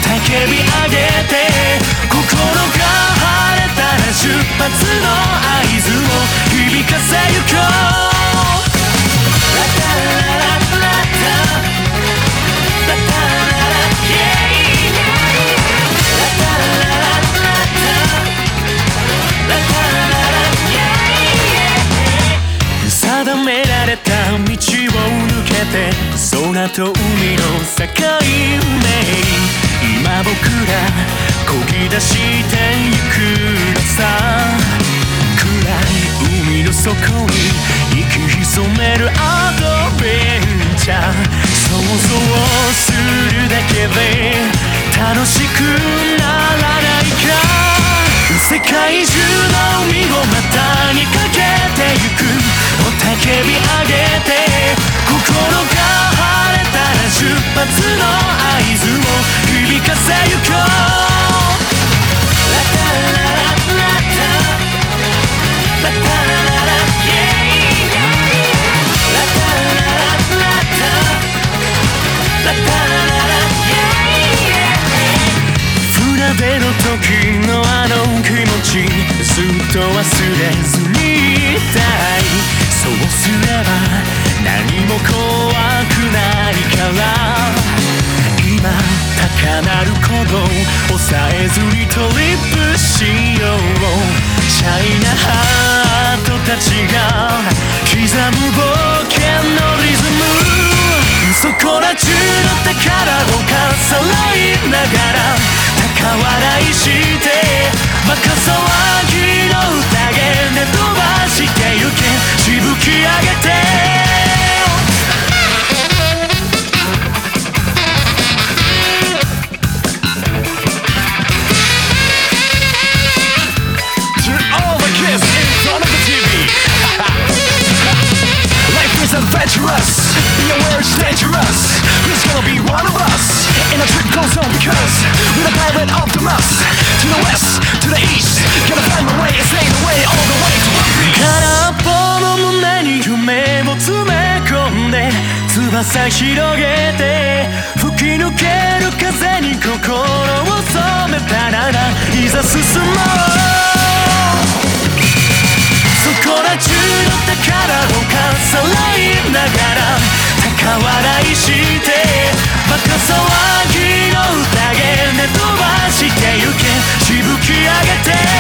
叫び上げて心が晴れたら出発の合図を響かせゆこう。ラタラララタラタラライェイラタラララタラタラライェイ定められた道を抜けて空と海の境目、今僕ら漕ぎ出してゆくのさ。暗い海の底に息潜めるアドベンチャー、想像するだけで楽しくならないか。世界中の海を股にかけてゆく、雄たけび上げて心が晴れたら出発の合図を響かせゆこう。ラタラララタラタラライェイラタラララタラタラライェイ船出の時のあの気持ちずっと忘れずにいたい。そうすれば何も怖くないから、今高鳴る鼓動抑えずにトリップしよう。シャイなハートたちが刻む冒険のリズム、そこら中の宝をかさらいながら高笑いしてバカ騒ぎの宴で飛ばしてゆけ、しぶき上げてAdventurous, be aware it's dangerous. Who's gonna be one of us in a trip called zone? Because we're the pirate Optimus. To the west, to the east, gonna find my way and stay the way all the way to One Piece. 空っぽの胸に夢を詰め込んで翼広げて吹き抜ける風に心を染めたならいざ進もう。そこら中の宝をかさらいながら高笑いしてバカ騒ぎの宴で飛ばしてゆけ、しぶき上げて